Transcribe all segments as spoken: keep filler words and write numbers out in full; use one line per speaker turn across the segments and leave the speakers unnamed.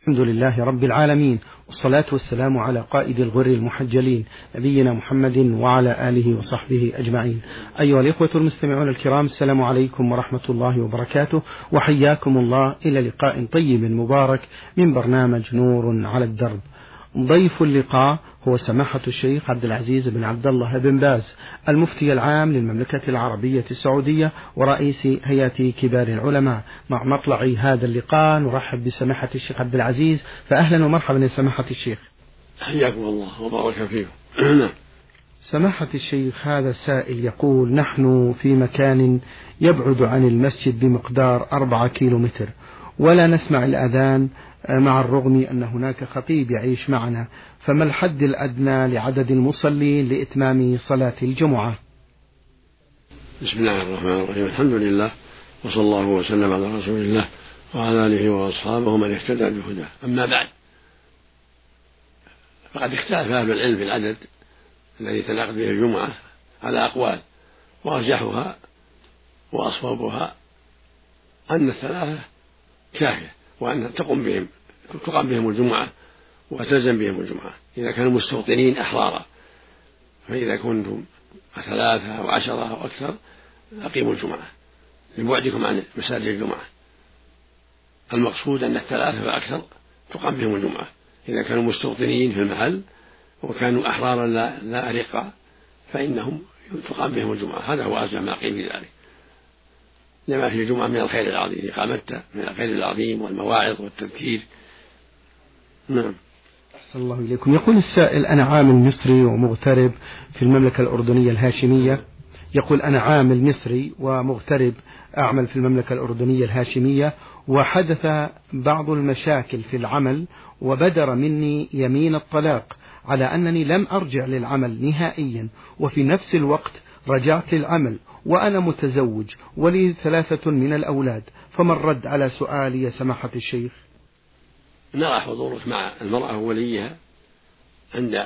الحمد لله رب العالمين، والصلاة والسلام على قائد الغر المحجلين نبينا محمد وعلى آله وصحبه أجمعين. أيها الإخوة المستمعون الكرام، السلام عليكم ورحمة الله وبركاته، وحياكم الله إلى لقاء طيب مبارك من برنامج نور على الدرب. ضيف اللقاء هو سماحة الشيخ عبد العزيز بن عبد الله بن باز، المفتي العام للمملكة العربية السعودية ورئيس هيئة كبار العلماء. مع مطلع هذا اللقاء نرحب بسماحة الشيخ عبد العزيز، فأهلا ومرحبا يا سماحة الشيخ.
حياكم الله وبارك فيكم.
سماحة الشيخ، هذا سائل يقول: نحن في مكان يبعد عن المسجد بمقدار أربعة كيلو متر، ولا نسمع الأذان مع الرغم أن هناك خطيب يعيش معنا، فما الحد الأدنى لعدد المصلين لإتمام صلاة الجمعة؟
بسم الله الرحمن الرحيم، الحمد لله وصلى الله وسلم على رسول الله وعلى آله وأصحابه ومن اهتدى بهداه. أما بعد، فقد اختلف أهل العلم في العدد الذي تنعقد به الجمعة على أقوال، وأرجحها وأصوبها أن الثلاثة كافية، وأن تقوم بهم تقام بهم الجمعة وتلزم بهم الجمعة إذا كانوا مستوطنين أحرارا. فإذا كنتم ثلاثة أو عشرة أو أكثر أقيموا الجمعة لبعدكم عن مساجد الجمعة. المقصود أن الثلاثة فأكثر تقام بهم الجمعة إذا كانوا مستوطنين في المحل وكانوا أحرارا لا, لا أرقا، فإنهم تقام بهم الجمعة. هذا هو أرجح ما قيل في ذلك، لما في الجمعة من الخير العظيم، إقامتها من الخير العظيم والمواعظ والتذكير. نعم.
أحسن الله إليكم. يقول السائل: أنا عامل مصري ومغترب في المملكة الأردنية الهاشمية. يقول: أنا عامل مصري ومغترب أعمل في المملكة الأردنية الهاشمية، وحدث بعض المشاكل في العمل وبدر مني يمين الطلاق على أنني لم أرجع للعمل نهائيا، وفي نفس الوقت رجعت للعمل وأنا متزوج ولي ثلاثة من الأولاد، فما الرد على سؤالي يا سماحة الشيخ؟
نرى حضورك مع المرأة ووليها عند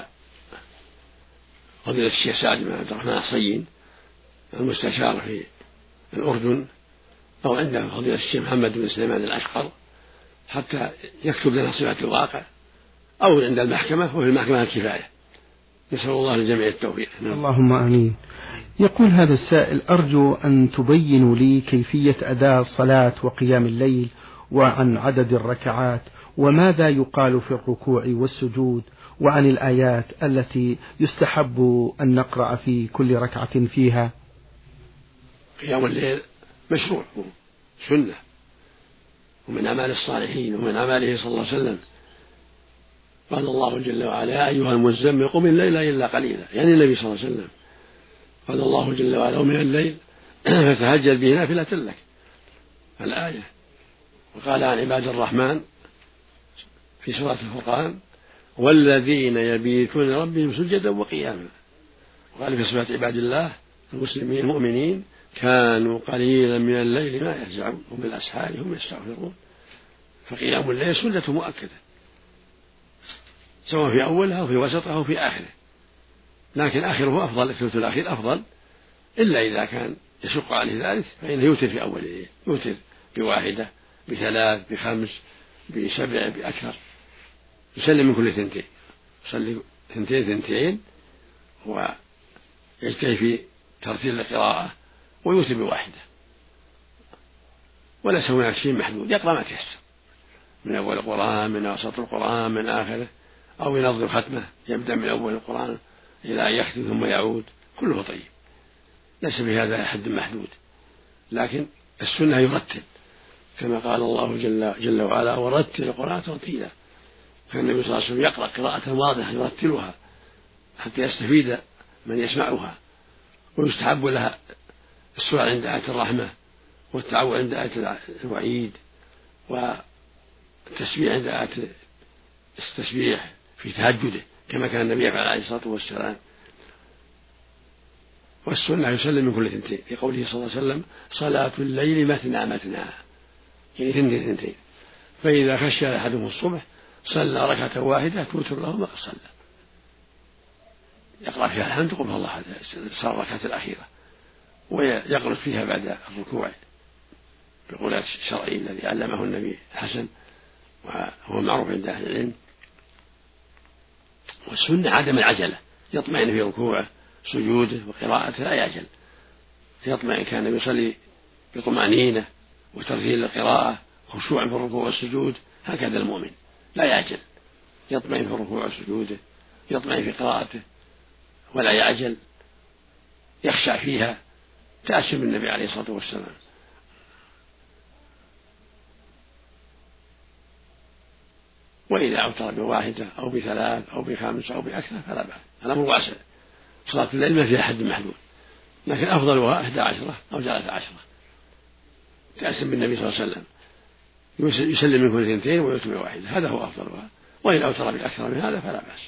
فضيلة الشيخ سعد بن عبد الرحمن الصين المستشار في الأردن، أو عند فضيلة الشيخ محمد بن سليمان الأشقر حتى يكتب لنا صفة الواقع، أو عند المحكمة، وفي المحكمة الكفاية. نسأل الله للجميع التوفيق.
اللهم آمين. يقول هذا السائل: أرجو أن تبينوا لي كيفية أداء الصلاة وقيام الليل، وعن عدد الركعات، وماذا يقال في الركوع والسجود، وعن الآيات التي يستحب أن نقرأ في كل ركعة فيها.
قيام الليل مشروع سنة، ومن أعمال الصالحين، ومن أعماله صلى الله عليه وسلم. قال الله جل وعلا: يا أيها المزمل قم الليل إلا قليلا، يعني النبي صلى الله عليه وسلم. قال الله جل وعلا: ومن الليل فتهجد به نافلة لك، الآية. وقال عن عباد الرحمن في سورة الفرقان: والذين يبيتون لربهم سجدا وقياما. وقال في صفات عباد الله المسلمين المؤمنين: كانوا قليلا من الليل ما يهجعون وبالأسحار هم يستغفرون. فقيام الليل سنة مؤكدة، سواء في أولها أو في وسطها أو في آخره، لكن آخره أفضل، الثلث الأخير أفضل، إلا إذا كان يشق عليه ذلك فإنه يوتر في أوله، يوتر بواحدة، بثلاث، بخمس، بسبع، بأكثر، يسلم من كل ثنتين، يصلي ثنتين ثنتين ويجتهد في ترتيل القراءة ويوتر بواحدة، وليس هناك شيء محدود، يقرأ ما تيسر من أول القرآن، من وسط القرآن، من آخره، أو ينظم ختمة يبدأ من أول القرآن إلى أن يختم ثم يعود، كله طيب، ليس بهذا حد محدود. لكن السنة يرتل كما قال الله جل, جل وعلا: ورتل القرآن ترتيلا. كان النبي صلى الله عليه وسلم يقرأ قراءة واضحة يرتلها حتى يستفيد من يسمعها. ويستحب لها السؤال عند آية الرحمة، والتعوذ عند آية الوعيد، والتسبيح عند آية التسبيح في تهجده كما كان النبي يفعل عليه الصلاة والسلام. والسنة يسلم من كل ثنتين، لقوله صلى الله عليه وسلم: صلاة الليل مثنى مثنى، يعني ثنتين ثنتين، فإذا خشي أحدهم الصبح صلى ركعة واحدة توتر له ما صلى، يقرأ فيها الحمد قل الله أحد، صار الركعة الأخيرة، ويقرأ فيها بعد الركوع بالقولات الشرعي الذي علمه النبي الحسن وهو معروف عند أهل العلم. والسنة عدم العجلة، يطمئن في ركوعه سجوده وقراءته لا يعجل، يطمئن، كان يصلي بطمأنينة وترتيل للقراءة خشوعا في الركوع والسجود، هكذا المؤمن لا يعجل، يطمئن في الركوع وسجوده، يطمئن في قراءته ولا يعجل، يخشع فيها تأسي بالنبي عليه الصلاة والسلام. وإذا أوتر بواحدة أو بثلاث أو بخمس أو بأكثر فلا بأس، الأمر واسع، صلاة الليل ما فيها حد محدود، لكن أفضلها إحدى عشرة أو ثلاثة عشرة، تأسم بالنبي صلى الله عليه وسلم يسلم من كل اثنتين ويوتر بواحدة، هذا هو أفضلها. وإن أوتر بأكثر من هذا فلا بأس.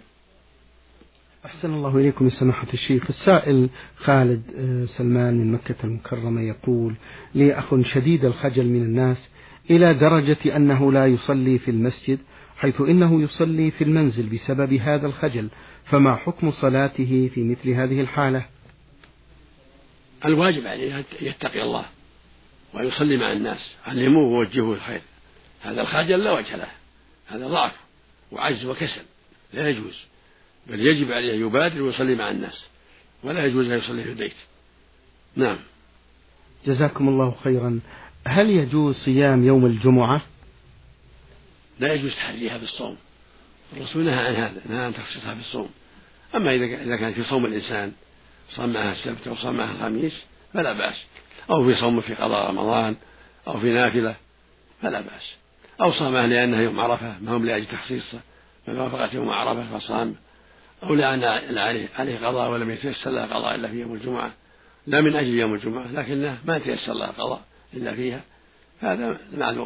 أحسن الله إليكم سماحة الشيخ. السائل خالد سلمان من مكة المكرمة يقول: لي أخ شديد الخجل من الناس إلى درجة أنه لا يصلي في المسجد، حيث إنه يصلي في المنزل بسبب هذا الخجل، فما حكم صلاته في مثل هذه الحالة؟
الواجب عليه يتقي الله ويصلي مع الناس، علموه ووجهوه الخير. هذا الخجل لا وجه له، هذا ضعف وعجز وكسل، لا يجوز، بل يجب عليه يبادر ويصلي مع الناس، ولا يجوز أن يصلي في البيت. نعم.
جزاكم الله خيرا. هل يجوز صيام يوم الجمعة؟
لا يجوز تحريها بالصوم، الرسول نهى عن هذا، نهى عن تخصيصها بالصوم. أما إذا كان في صوم الإنسان صام معها السبت أو صام معها الخميس فلا بأس، أو في صوم في قضاء رمضان أو في نافلة فلا بأس، أو صامها لأنها يوم عرفة ما هم لأجل تخصيصه، من وافقت يوم عرفة فصام، أو لأن عليه قضاء ولم يتيسر له قضاء إلا في يوم الجمعة، لا من أجل يوم الجمعة لكنه ما تيسر له قضاء إلا فيها، هذا معذور.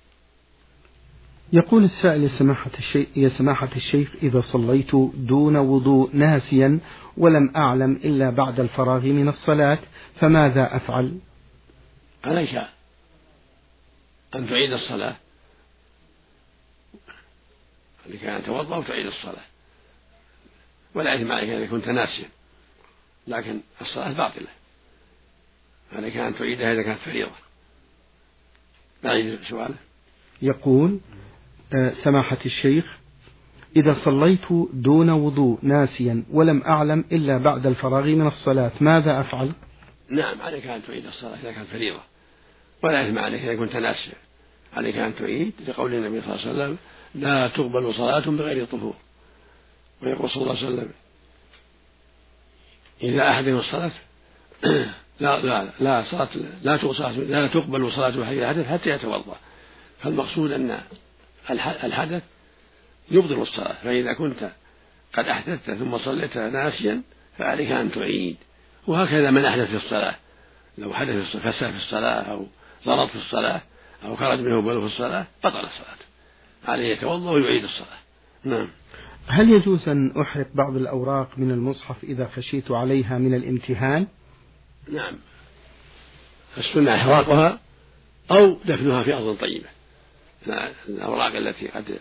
يقول السائل: يا سماحة الشيخ, يا سماحة الشيخ إذا صليت دون وضوء ناسيا ولم أعلم إلا بعد الفراغ من الصلاة فماذا أفعل؟
عليك أن تعيد الصلاة، عليك أن توضأ وتعيد الصلاة، ولا إثم عليك إذا كنت ناسيا، لكن الصلاة باطلة، عليك أن تعيدها إذا كانت فريضة. بعيد سؤاله.
يقول: سماحة الشيخ إذا صليت دون وضوء ناسيا ولم أعلم إلا بعد الفراغ من الصلاة ماذا أفعل؟
نعم، عليك أن تعيد الصلاة إذا كانت فريضة، ولا إثم عليك إذا كنت ناسيا، عليك أن تعيد لقول النبي صلى الله عليه وسلم: لا تقبل صلاة بغير طهور. ويقول صلى الله عليه وسلم: إذا أحدهم الصلاة لا لا لا صلاة لا تقبل لا تقبل صلاة حي الحدث حتى يتوضأ. فالمقصود أن الحدث يبطل الصلاة، فإذا كنت قد أحدثت ثم صليت ناسيا فعليك أن تعيد. وهكذا من أحدث في الصلاة، لو حدث فساد في الصلاة أو ضرر في الصلاة أو خرج منه بول في الصلاة بطل الصلاة، عليه يتوضأ ويعيد الصلاة. نعم.
هل يجوز أن أحرق بعض الأوراق من المصحف إذا خشيت عليها من الامتحان؟
نعم، السنة إحراقها أو دفنها في أرض طيبة. الأوراق التي قد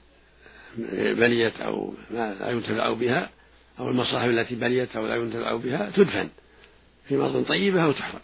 بليت أو لا ينتفع بها، أو المصاحف التي بليت أو لا ينتفع بها تدفن في أرض طيبة أو تحرق.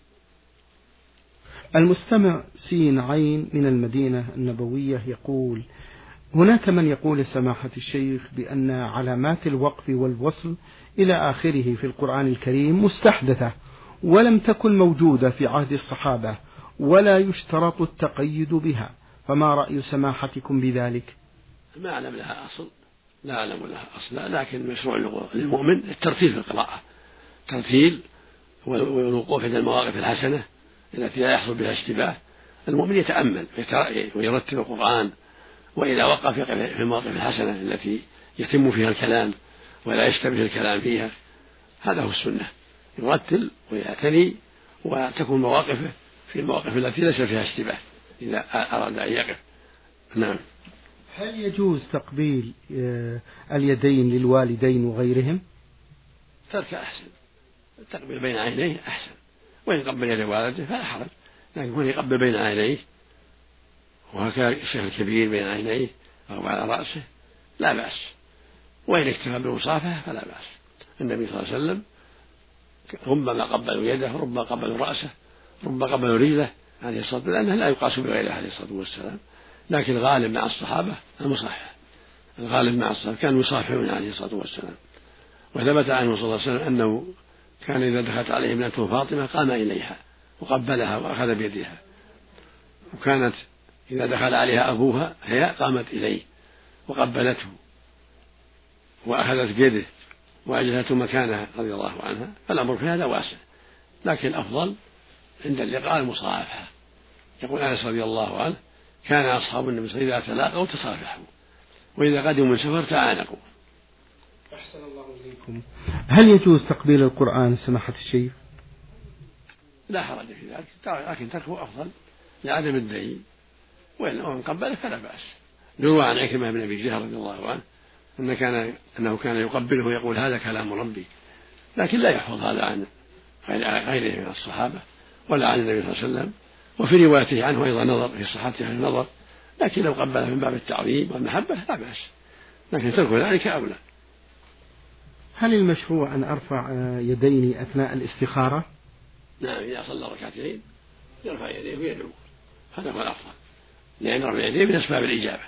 المستمع سين عين من المدينة النبوية يقول: هناك من يقول سماحة الشيخ بأن علامات الوقف والوصل إلى آخره في القرآن الكريم مستحدثة ولم تكن موجودة في عهد الصحابة ولا يشترط التقيد بها، فما رأي سماحتكم بذلك؟
ما أعلم لها أصل، لا أعلم لها أصل، لكن مشروع للمؤمن الترتيل في القراءة، ترتيل والوقوف عند المواقف الحسنة التي لا يحصل بها اشتباه. المؤمن يتأمل ويرتل القرآن، وإذا وقف في المواقف الحسنة التي يتم فيها الكلام ولا يشتبه الكلام فيها، هذا هو السنة، يرتل ويعتني وتكون مواقفه في المواقف التي ليس فيها اشتباه إذا أراد أن يقف. نعم.
هل يجوز تقبيل اليدين للوالدين وغيرهم؟
ترك أحسن، التقبيل بين عينيه أحسن، وإن قبل يد والده فلا حرج، لكن يكون يقبل بين عينيه وهكذا الشيخ الكبير بين عينيه أو على رأسه لا بأس، وإن اكتفى بالمصافحة فلا بأس. النبي صلى الله عليه وسلم ربما قبلوا يده، ربما قبلوا رأسه، ربما قبلوا رجله عليه الصلاة والسلام، لأنه لا يقاس بغيره عليه الصلاة والسلام، لكن الغالب مع الصحابة المصافحة، الغالب مع الصحابة كانوا يصافحون عليه الصلاة والسلام. وثبت عنه صلى الله عليه وسلم أنه كان إذا دخلت عليه ابنته فاطمة قام إليها وقبلها وأخذ بيدها، وكانت إذا دخل عليها أبوها هي قامت إليه وقبلته وأخذت بيده وأجلته مكانها رضي الله عنها. فالأمر في هذا واسع، لكن الأفضل عند اللقاء المصافحة. يقول أنس رضي الله عنه كان أصحاب النبي صلى الله عليه وسلم إذا تلاقوا تصافحوا وإذا قدموا من سفر تعانقوا.
أحسن الله إليكم. هل يجوز تقبيل القرآن سماحة الشيخ؟
لا حرج في ذلك، لكن تركه أفضل لعدم الدليل، وإن قبله فلا بأس. يروى عن عكرمة بن أبي جهل رضي الله عنه أنه كان أنه كان يقبله ويقول هذا كلام ربي، لكن لا يحفظ هذا عن غيره من الصحابة ولا عن النبي صلى الله عليه وسلم. وفي روايته عنه أيضا نظر في صحتها النظر، لكن لو قبله من باب التعظيم والمحبة لا بأس، لكن ترك ذلك أولى.
هل المشروع أن أرفع يديني أثناء الاستخارة؟
نعم، إذا صلى ركعتين يرفع يديه ويدعو، هذا هو الأفضل، لأن رفع يديه من أسباب الإجابة.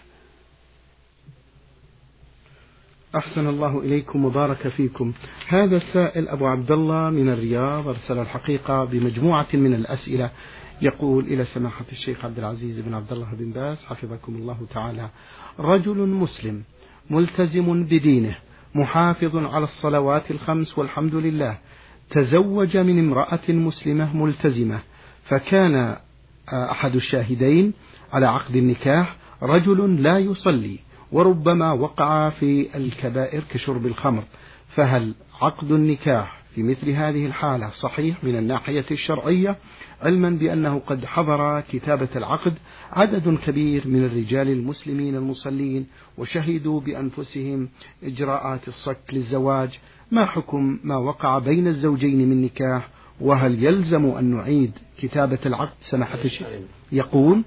أحسن الله إليكم وبارك فيكم. هذا السائل أبو عبد الله من الرياض أرسل الحقيقة بمجموعة من الأسئلة، يقول إلى سماحة الشيخ عبد العزيز بن عبد الله بن باز حفظكم الله تعالى: رجل مسلم ملتزم بدينه محافظ على الصلوات الخمس والحمد لله، تزوج من امرأة مسلمة ملتزمة، فكان أحد الشاهدين على عقد النكاح رجل لا يصلي وربما وقع في الكبائر كشرب الخمر، فهل عقد النكاح في مثل هذه الحالة صحيح من الناحية الشرعية، علما بأنه قد حضر كتابة العقد عدد كبير من الرجال المسلمين المصلين وشهدوا بأنفسهم إجراءات الصك للزواج؟ ما حكم ما وقع بين الزوجين من نكاح، وهل يلزم أن نعيد كتابة العقد سماحة الشيخ؟ يقول: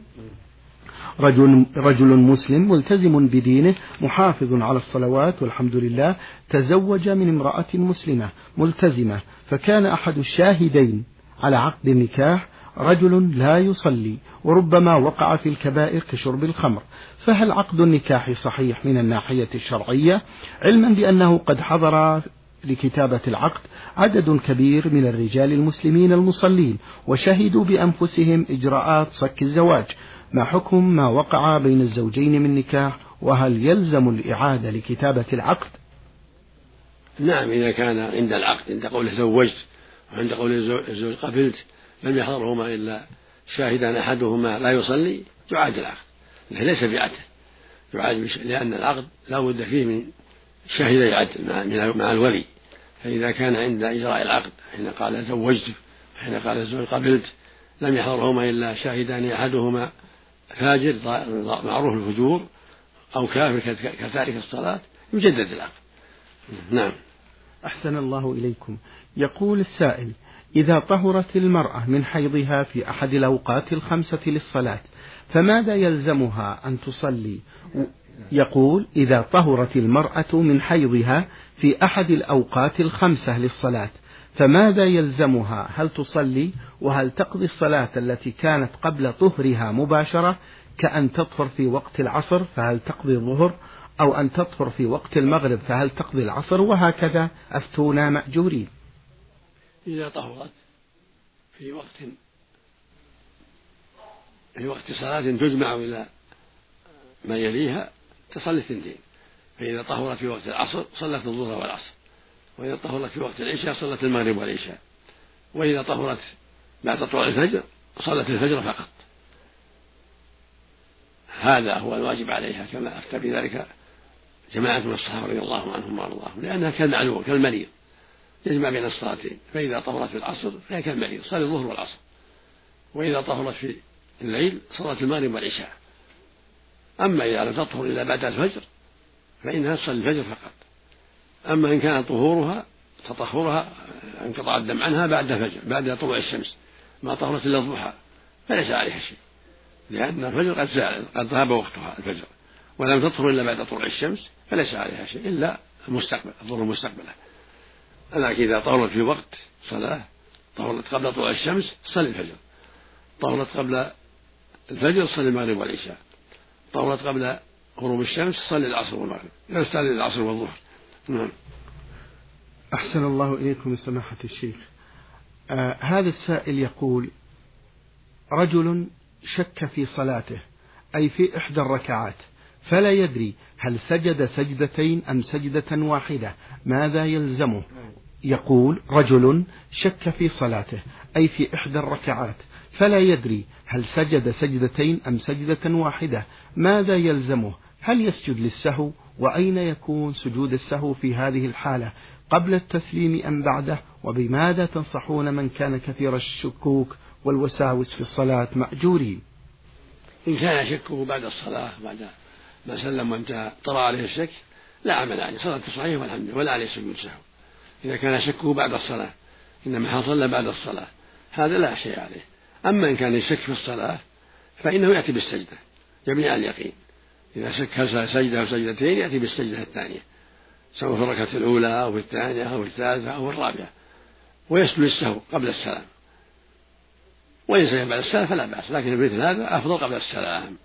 رجل, رجل مسلم ملتزم بدينه محافظ على الصلوات والحمد لله، تزوج من امرأة مسلمة ملتزمة، فكان أحد الشاهدين على عقد النكاح رجل لا يصلي وربما وقع في الكبائر كشرب الخمر، فهل عقد النكاح صحيح من الناحية الشرعية، علما بأنه قد حضر لكتابة العقد عدد كبير من الرجال المسلمين المصلين وشهدوا بأنفسهم إجراءات صك الزواج؟ ما حكم ما وقع بين الزوجين من نكاح، وهل يلزم الإعادة لكتابة العقد؟
نعم، إذا كان عند العقد عند قوله زوجت وعند قوله الزوج قبلت لم يحضرهما إلا شاهدان أحدهما لا يصلي يعاد العقد، ليس بعدل، يعاد لأن العقد لا بد فيه من شاهدي عدل مع الولي. فإذا كان عند إجراء العقد حين قال زوجت حين قال الزوج قبلت لم يحضرهما إلا شاهدان أحدهما فاجر معروف الفجور أو كافر كتارك الصلاة يجدد العقد. نعم.
أحسن الله إليكم. يقول السائل: إذا طهرت المرأة من حيضها في أحد الأوقات الخمسة للصلاة فماذا يلزمها أن تصلي؟ يقول: إذا طهرت المرأة من حيضها في أحد الأوقات الخمسة للصلاة فماذا يلزمها؟ هل تصلي؟ وهل تقضي الصلاة التي كانت قبل طهرها مباشرة كأن تطهر في وقت العصر فهل تقضي الظهر، أو أن تطهر في وقت المغرب فهل تقضي العصر، وهكذا أفتونا مأجورين.
إذا طهرت في وقت في وقت صلاة تجمع إلى ما يليها تصلي اثنتين، فإذا طهرت في وقت العصر صلت الظهر والعصر، وإذا طهرت في وقت العشاء صلت المغرب والعشاء، وإذا طهرت بعد طلوع الفجر صلت الفجر فقط. هذا هو الواجب عليها كما أفتى بذلك جماعة من الصحابة رضي الله عنهم وأرضاهم، لأنها كالمعلوم كالمريض يجمع بين الصلاتين، فإذا طهرت في العصر فهي كالمريض صلى الظهر والعصر، وإذا طهرت في الليل صلت المغرب والعشاء. أما إذا لم تطهر إلا بعد الفجر فإنها تصلي الفجر فقط. أما إن كان طهورها تطهرها انقطاع الدم عنها بعد الفجر بعد طلوع الشمس ما طهرت إلا الضحى فليس عليها شيء، لأن الفجر قد زال قد ذهب وقتها الفجر، ولم تطهر إلا بعد طلوع الشمس فليس عليها شيء إلا المستقبل الظهر المستقبلة. لكن إذا طهرت في وقت صلاة طهرت قبل طلوع الشمس صلي الفجر، طهرت قبل الفجر صلي المغرب والعشاء، طولت قبل غروب الشمس صلي العصر والمغرب، لا تصلي العصر والظهر. نعم.
أحسن الله إليكم سماحة الشيخ. آه هذا السائل يقول: رجل شك في صلاته، أي في إحدى الركعات، فلا يدري هل سجد سجدتين أم سجدة واحدة، ماذا يلزمه؟ يقول: رجل شك في صلاته، أي في إحدى الركعات، فلا يدري هل سجد سجدتين أم سجدة واحدة، ماذا يلزمه؟ هل يسجد للسهو؟ وأين يكون سجود السهو في هذه الحالة، قبل التسليم أم بعده؟ وبماذا تنصحون من كان كثير الشكوك والوساوس في الصلاة مأجورين؟
إن كان شكه بعد الصلاة بعد ما سلم وانتهى طرأ عليه الشك لا عمل عليه، صلاته صحيحة والحمد لله ولا عليه سجود سهو. إذا كان شكه بعد الصلاة إنما صلى بعد الصلاة هذا لا شيء عليه. أما إن كان يشك في الصلاة فإنه يأتي بالسجدة يبني على اليقين. إذا شك هل سجدة أو سجدتين يأتي بالسجدة الثانية سواء في الركعة الأولى أو في الثانية أو في الثالثة أو في الرابعة، ويسجد السهو قبل السلام. وإن سجد بعد السلام فلا بأس، لكن مثل هذا أفضل قبل السلام.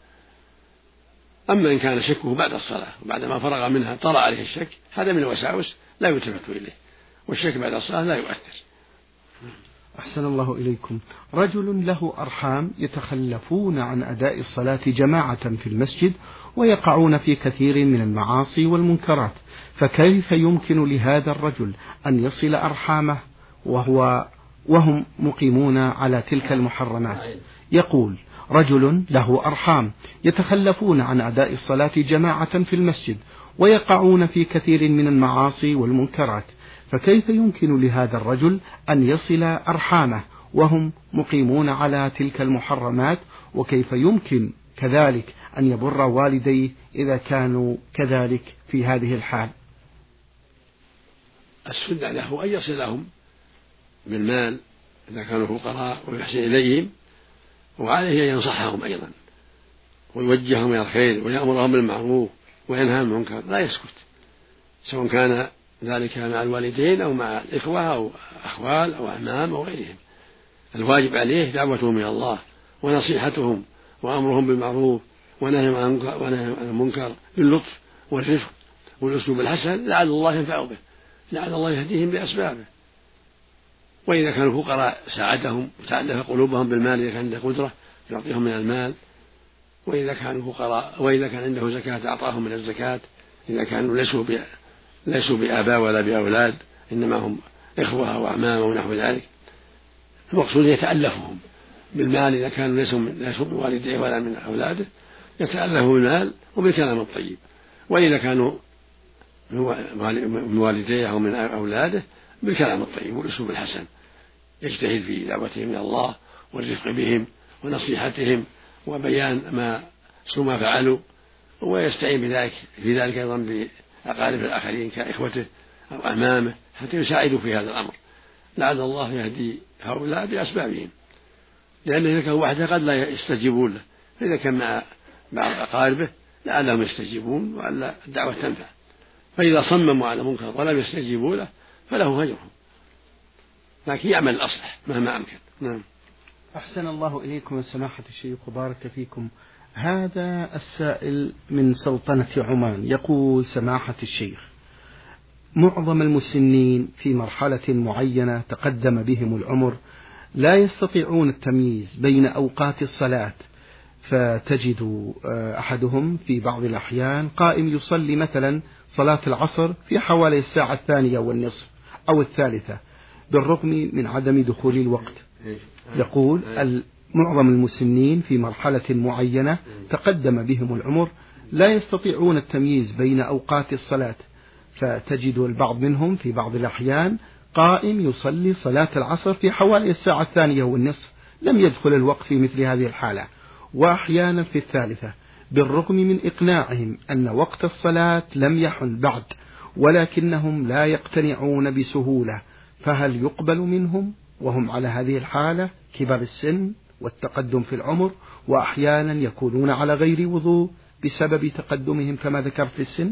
أما إن كان شكه بعد الصلاة وبعدما فرغ منها طرأ عليه الشك هذا من الوساوس لا يلتفت إليه، والشك بعد الصلاة لا يؤثر.
أحسن الله إليكم. رجل له أرحام يتخلفون عن أداء الصلاة جماعة في المسجد ويقعون في كثير من المعاصي والمنكرات، فكيف يمكن لهذا الرجل أن يصل أرحامه وهو وهم مقيمون على تلك المحرمات؟ يقول: رجل له أرحام يتخلفون عن أداء الصلاة جماعة في المسجد ويقعون في كثير من المعاصي والمنكرات، فكيف يمكن لهذا الرجل أن يصل أرحامه وهم مقيمون على تلك المحرمات؟ وكيف يمكن كذلك أن يبر والديه إذا كانوا كذلك في هذه الحال؟
السنة له أن يصلهم بالمال إذا كانوا فقراء ويحسن إليهم، وعليه أن ينصحهم أيضا ويوجههم إلى الخير ويأمرهم بالمعروف وينهى عن المنكر، لا يسكت، سواء كان ذلك مع الوالدين أو مع الإخوة أو أخوال أو أعمام أو غيرهم. الواجب عليه دعوتهم إلى الله ونصيحتهم وأمرهم بالمعروف ونهيهم عن المنكر باللطف والرفق والأسلوب الحسن، لعل الله ينفع به، لعل الله يهديهم بأسبابه. وإذا كانوا فقراء ساعدهم وتألف قلوبهم بالمال إذا كان عنده قدرة يعطيهم من المال، وإذا كانوا فقراء وإذا كان عنده زكاة أعطاهم من الزكاة، إذا كانوا ليسوا ليسوا بآباء ولا بأولاد إنما هم إخوة أو أعمام أو نحو ذلك. المقصود يتألفهم بالمال إذا كانوا ليسوا ليسوا من والديه ولا من أولاده، يتألفوا بالمال وبالكلام الطيب. وإذا كانوا من والديه أو من أولاده بالكلام الطيب والأسلوب الحسن، يجتهد في دعوتهم إلى الله والرفق بهم ونصيحتهم وبيان ما سوء ما فعلوا، ويستعين بذلك في ذلك أيضا بأقارب الآخرين كإخوته أو أعمامه حتى يساعدوا في هذا الأمر، لعل الله يهدي هؤلاء بأسبابهم، لأن إذا كان وحده قد لا يستجيبون له، فإذا كان مع بعض أقاربه لعلهم يستجيبون وعلى الدعوة تنفع. فإذا صمموا على منكر ولم يستجيبوا له فله هجرهم، لكن يعمل الأصلح مهما أمكن. نعم.
أحسن الله إليكم سماحة الشيخ وبارك فيكم. هذا السائل من سلطنة عمان يقول: سماحة الشيخ، معظم المسنين في مرحلة معينة تقدم بهم العمر لا يستطيعون التمييز بين أوقات الصلاة، فتجد أحدهم في بعض الأحيان قائم يصلي مثلا صلاة العصر في حوالي الساعة الثانية والنصف أو الثالثة بالرغم من عدم دخول الوقت. يقول: معظم المسنين في مرحلة معينة تقدم بهم العمر لا يستطيعون التمييز بين أوقات الصلاة، فتجد البعض منهم في بعض الأحيان قائم يصلي صلاة العصر في حوالي الساعة الثانية والنصف لم يدخل الوقت في مثل هذه الحالة، وأحيانا في الثالثة بالرغم من إقناعهم أن وقت الصلاة لم يحل بعد، ولكنهم لا يقتنعون بسهولة، فهل يقبل منهم وهم على هذه الحالة كبار السن والتقدم في العمر، وأحيانا يكونون على غير وضوء بسبب تقدمهم كما ذكرت في السن؟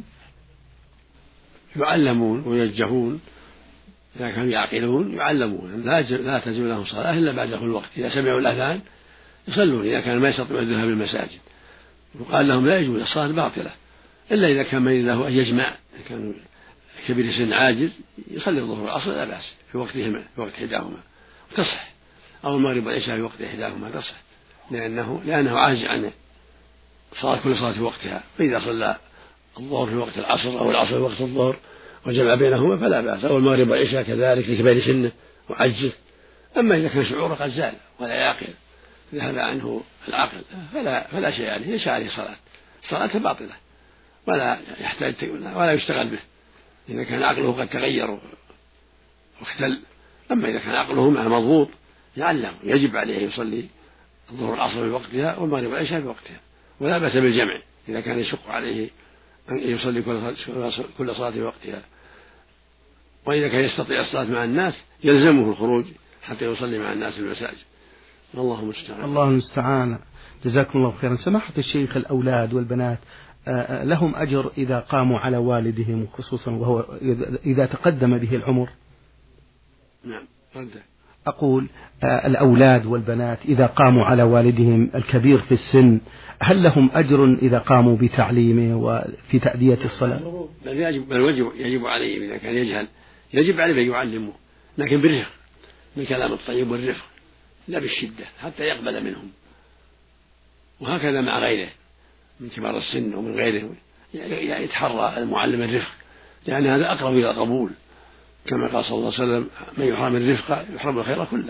يعلمون ويوجهون إذا كانوا يعقلون، يعلمون لا لا تجب لهم صلاة إلا بعد دخول الوقت. إذا سمعوا الأذان يصلون إذا كان ما يستطيعون الذهاب للمساجد، وقال لهم لا يجوز، الصلاة باطلة إلا إذا كان من له أن يجمع، إذا كان كبير سن عاجز يصلي الظهر والعصر لا بأس في وقتهما في وقت إحداهما وتصح، أو المغرب والعشاء في وقت إحداهما تصح، لأنه لأنه عاجز عن صلاة كل صلاة في وقتها. فإذا صلى الظهر في وقت العصر أو العصر في وقت الظهر وجمع بينهما فلا بأس، أو المغرب والعشاء كذلك لكبير سنه وعجزه. أما إذا كان شعوره قد زال ولا يعقل ذهب عنه العقل فلا فلا شيء عليه، ليس عليه صلاة، صلاته باطلة ولا يحتاج ولا يشتغل به إذا كان عقله قد تغير واختل. أما إذا كان عقله مع مضبوط يعلم يجب عليه يصلي الظهر والعصر في وقتها والمغرب والعشاء في وقتها، ولا بأس بالجمع إذا كان يشق عليه أن يصلي كل صلاة في وقتها. وإذا كان يستطيع الصلاة مع الناس يلزمه الخروج حتى يصلي مع الناس في المساجد. الله المستعان.
الله المستعان. جزاكم الله خيرا. سماحة الشيخ، الأولاد والبنات لهم أجر إذا قاموا على والدهم، خصوصا وهو إذا تقدم به العمر؟
نعم. رده.
أقول الأولاد والبنات إذا قاموا على والدهم الكبير في السن هل لهم أجر إذا قاموا بتعليمه وفي تأدية الصلاة؟
بل يجب, بل يجب عليه إذا كان يجهل يجب عليه أن يعلمه، لكن بالرفق، بالكلام الطيب والرفق لا بالشدة حتى يقبل منهم. وهكذا مع غيره من كبار السن ومن غيره يتحرى المعلم الرفق، لأن هذا أقرب إلى القبول، كما قال صلى الله عليه وسلم من يحرم الرفق يحرم الخير كله.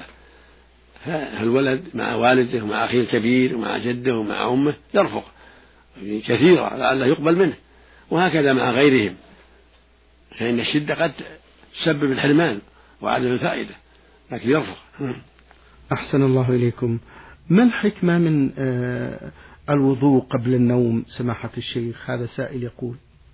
فالولد مع والده ومع أخيه الكبير ومع جده ومع أمه يرفق كثيرا لعله يقبل منه، وهكذا مع غيرهم، فإن الشدة قد تسبب الحرمان وعدم الفائدة، لكن يرفق.
أحسن الله إليكم. ما الحكمة من الوضوء قبل النوم سماحة الشيخ؟ هذا سائل يقول.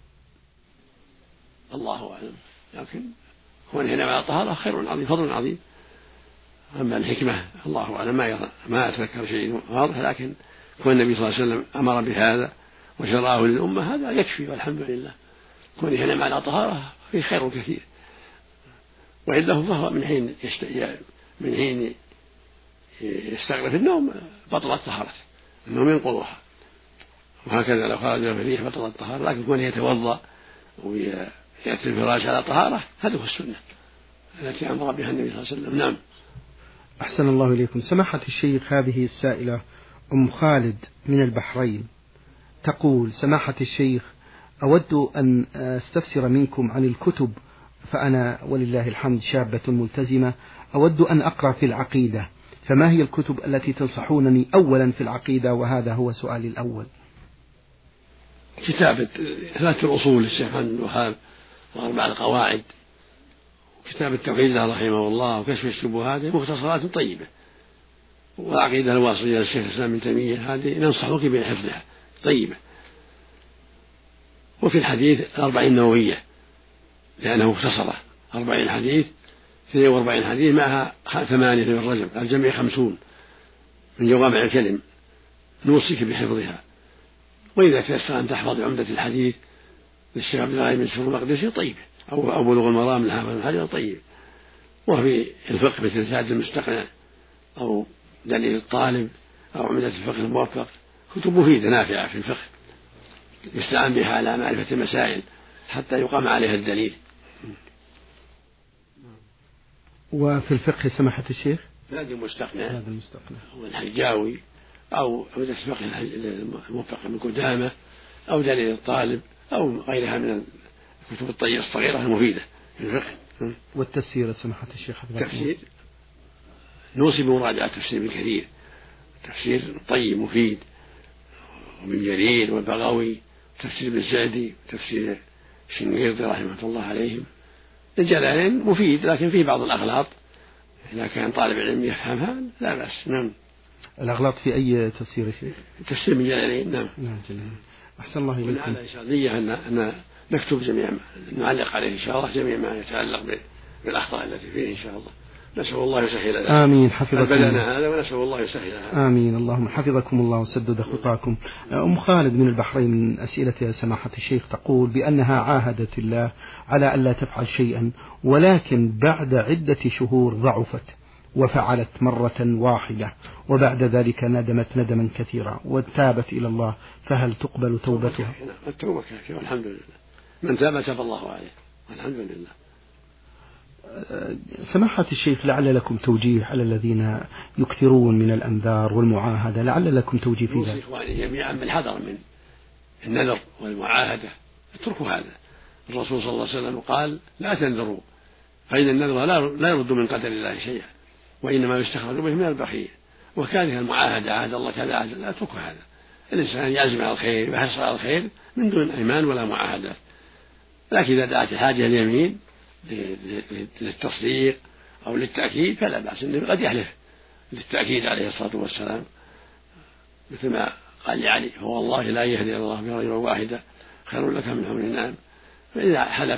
الله أعلم، لكن كون هنا مع الطهارة خير عظيم، فضل عظيم. أما الحكمة الله أعلم، ما ما أتذكر شيء واضح، لكن كون النبي صلى الله عليه وسلم أمر بهذا وشرعه للأمة هذا يكفي والحمد لله. كون هنا مع الطهارة فيه خير كثير، وإلا فهو من حين يشت... من حين يستغرق النوم بطلت طهارته، النوم ينقضها، وهكذا لو خرج في الريح بطلت طهارة. لكن كونه يتوضأ ويأتي الفراش على طهارة هذه هو السنة التي أمر بها النبي صلى الله عليه وسلم. نعم.
أحسن الله إليكم. سماحة الشيخ، هذه السائلة أم خالد من البحرين تقول: سماحة الشيخ، أود أن أستفسر منكم عن الكتب، فأنا ولله الحمد شابة ملتزمة، أود أن أقرأ في العقيدة، فما هي الكتب التي تنصحونني أولا في العقيدة؟ وهذا هو سؤالي الأول.
كتابة ثلاث الأصول للشيخ محمد بن الوهاب وأربع القواعد، كتاب التوحيد له رحمه الله، وكشف الشبهات، مختصرات طيبة. والعقيدة الواصلية للشيخ الإسلام ابن تيمية هذه ننصحك بحفظها طيبة. وفي الحديث الأربعين النووية لأنه مختصرة، أربعين حديث، اثنين وأربعين حديث معها ثمانية من الرجب، الجميع خمسون من جوامع الكلم، نوصيك بحفظها. وإذا تيسر أن تحفظ عمدة الحديث للشيخ عبد الغني بن سفر المقدسي طيب، أو أو بلوغ المرام لحافظ بن حجر طيب. وفي الفقه مثل زاد المستقنع أو دليل الطالب أو عمدة الفقه الموفق، كتب مفيدة نافعة في الفقه يستعان بها على معرفة المسائل حتى يقام عليها الدليل.
وفي الفقه سماحة الشيخ
زاد المستقنع
زاد المستقنع
والحجاوي أو عمدة الفقه الموفق من قدامة أو دليل الطالب أو غيرها من الكتب الطيبة الصغيرة المفيدة في الفقه.
والتفسير سماحة الشيخ؟
التفسير نوصي بمراجعة تفسير ابن كثير، تفسير طيب مفيد، وابن جرير والبغوي، تفسير ابن سعدي، تفسير الشنقيطي رحمه الله عليهم. الجلالين مفيد لكن فيه بعض الأغلاط، إذا كان طالب علم يفهمها لا بأس. نعم.
الأغلاط في أي تفسير يا شيخ؟
تفسير ابن جلالين. نعم.
نعم جميل. أحسن الله إليكم.
ونعلى إن شاء الله أن أن نكتب جميع ما نعلق عليه إن شاء الله، جميع ما يتعلق بالأخطاء التي فيه إن شاء الله. نسأل الله يسهل لنا.
آمين. حفظكم
بدأنا هذا ونسأل الله يسهل.
آمين. اللهم حفظكم الله وسدد خطاكم. أم خالد من البحرين من أسئلة سماحة الشيخ تقول بأنها عاهدت الله على ألا تفعل شيئا، ولكن بعد عدة شهور ضعفت وفعلت مرة واحدة وبعد ذلك ندمت ندما كثيرا وتابت إلى الله، فهل تقبل توبتها؟
التوبة كافية والحمد لله، من تاب تاب الله عليه والحمد لله.
سماحة الشيخ، لعل لكم توجيه على الذين يكثرون من الأنذار والمعاهدة، لعل لكم توجيه في ذلك.
نوصي إخواني جميعا بالحذر من النذر والمعاهدة، اتركوا هذا. الرسول صلى الله عليه وسلم قال لا تنذروا فإن النذر لا يرد من قدر الله شيئا وإنما يستخرج به من البخيل، وكانها المعاهدة عهد الله كذا عهد لا اتركوا هذا. الإنسان يعزم على الخير ويحرص على الخير من دون أيمان ولا معاهدات، لكن إذا دعت الحاجة اليمين للتصديق أو للتأكيد فلا بأس، إنه قد يحلف للتأكيد عليه الصلاة والسلام، مثل ما قال لعلي هو والله لا يهدي الله برجلا واحدة خير لك من حمر النعم. فإذا حلف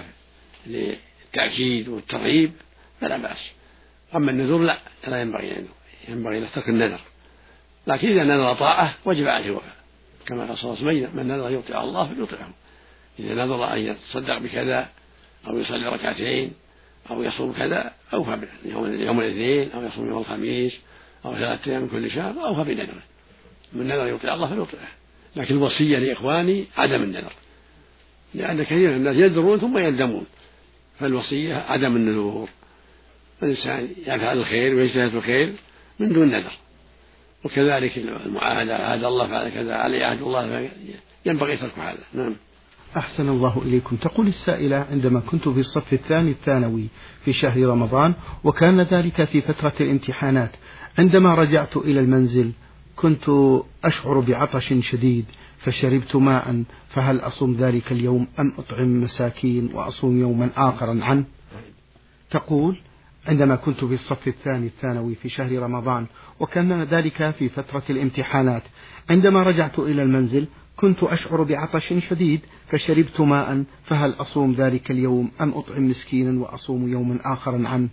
للتأكيد والترغيب فلا بأس. أما النذر لا لا ينبغي أن ينبغي له ترك النذر، لكن إذا نذر طاعة وجب عليه الوفاء، كما قال صلى الله عليه وسلم من نذر يطيع الله فليطيعه. إذا نذر أن يتصدق بكذا أو يصلي ركعتين أو يصوم كذا أوفى يوم الاثنين أو يصوم يوم الخميس أو ثلاثة أيام من كل شهر أوفى بنذره. من نذر يطيع الله فليطيعه. لكن الوصية لإخواني عدم النذر، لأن كثير من الناس ينذرون ثم يندمون، فالوصية عدم النذور. الإنسان يفعل الخير ويجتهد في الخير من دون نذر، وكذلك المعاهدة عهد الله فعل كذا عليه عهد الله ينبغي ترك هذا. نعم.
أحسن الله إليكم. تقول السائلة عندما كنت في الصف الثاني الثانوي في شهر رمضان وكان ذلك في فترة الامتحانات، عندما رجعت إلى المنزل كنت أشعر بعطش شديد فشربت ماء، فهل أصوم ذلك اليوم أم أطعم مساكين وأصوم يوما آخرا عنه؟ تقول عندما كنت في الصف الثاني الثانوي في شهر رمضان وكان ذلك في فترة الامتحانات، عندما رجعت إلى المنزل كنت أشعر بعطش شديد فشربت ماء، فهل أصوم ذلك اليوم أم أطعم مسكينا وأصوم يوما آخرا عنه؟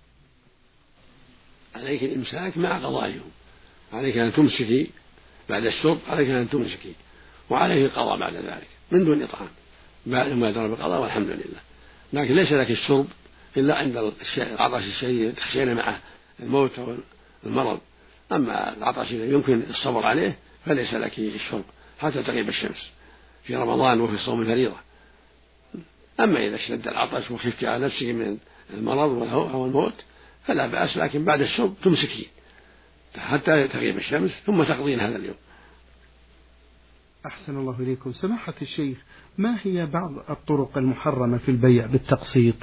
عليك الإمساك مع قضاء اليوم، عليك أن تمسكي بعد الشرب، عليك أن تمسكي، وعليه القضاء بعد ذلك من دون إطعام بعد ما يدرى بالقضاء والحمد لله. لكن ليس لك الشرب إلا عند العطش الشديد تخشين معه الموت أو المرض، أما العطش الذي يمكن الصبر عليه فليس لك الشرب حتى تغيب الشمس في رمضان وفي الصوم الفريضة. أما إذا اشتد العطش وخفت على نفسك من المرض أو الموت فلا بأس، لكن بعد الشرب تمسكين حتى تغيب الشمس ثم تقضين هذا اليوم.
أحسن الله إليكم. سماحة الشيخ، ما هي بعض الطرق المحرمة في البيع بالتقسيط؟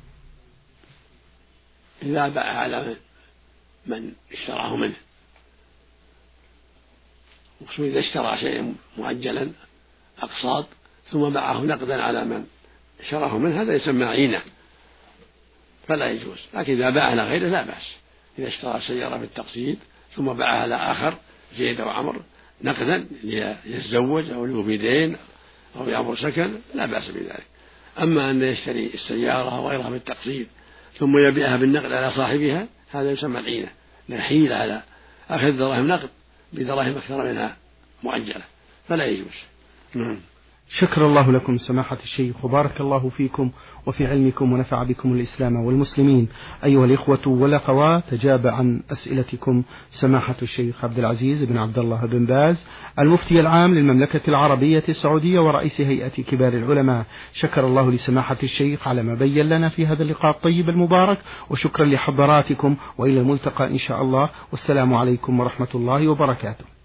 إذا باع على من اشتراه منه، وخصوصا إذا اشترى شيئا مؤجلا أقساط ثم باعه نقدا على من اشتراه منه هذا يسمى عينة فلا يجوز. لكن إذا باع على غيره لا بأس. إذا اشترى سيارة بالتقسيط ثم باعها على آخر زيد أو عمر نقدا ليتزوج أو له بدين أو يعمر سكن لا بأس بذلك. أما أن يشتري السيارة أو غيرها بالتقسيط ثم يبيعها بالنقد على صاحبها هذا يسمى العينة، نحيل على أخذ دراهم نقد بدراهم أكثر منها مؤجلة فلا يجوز. نعم.
شكر الله لكم سماحة الشيخ وبارك الله فيكم وفي علمكم ونفع بكم الإسلام والمسلمين. أيها الإخوة والأخوات، تجاب عن أسئلتكم سماحة الشيخ عبد العزيز بن عبد الله بن باز المفتي العام للمملكة العربية السعودية ورئيس هيئة كبار العلماء. شكر الله لسماحة الشيخ على ما بين لنا في هذا اللقاء الطيب المبارك، وشكرا لحضراتكم، وإلى الملتقى إن شاء الله، والسلام عليكم ورحمة الله وبركاته.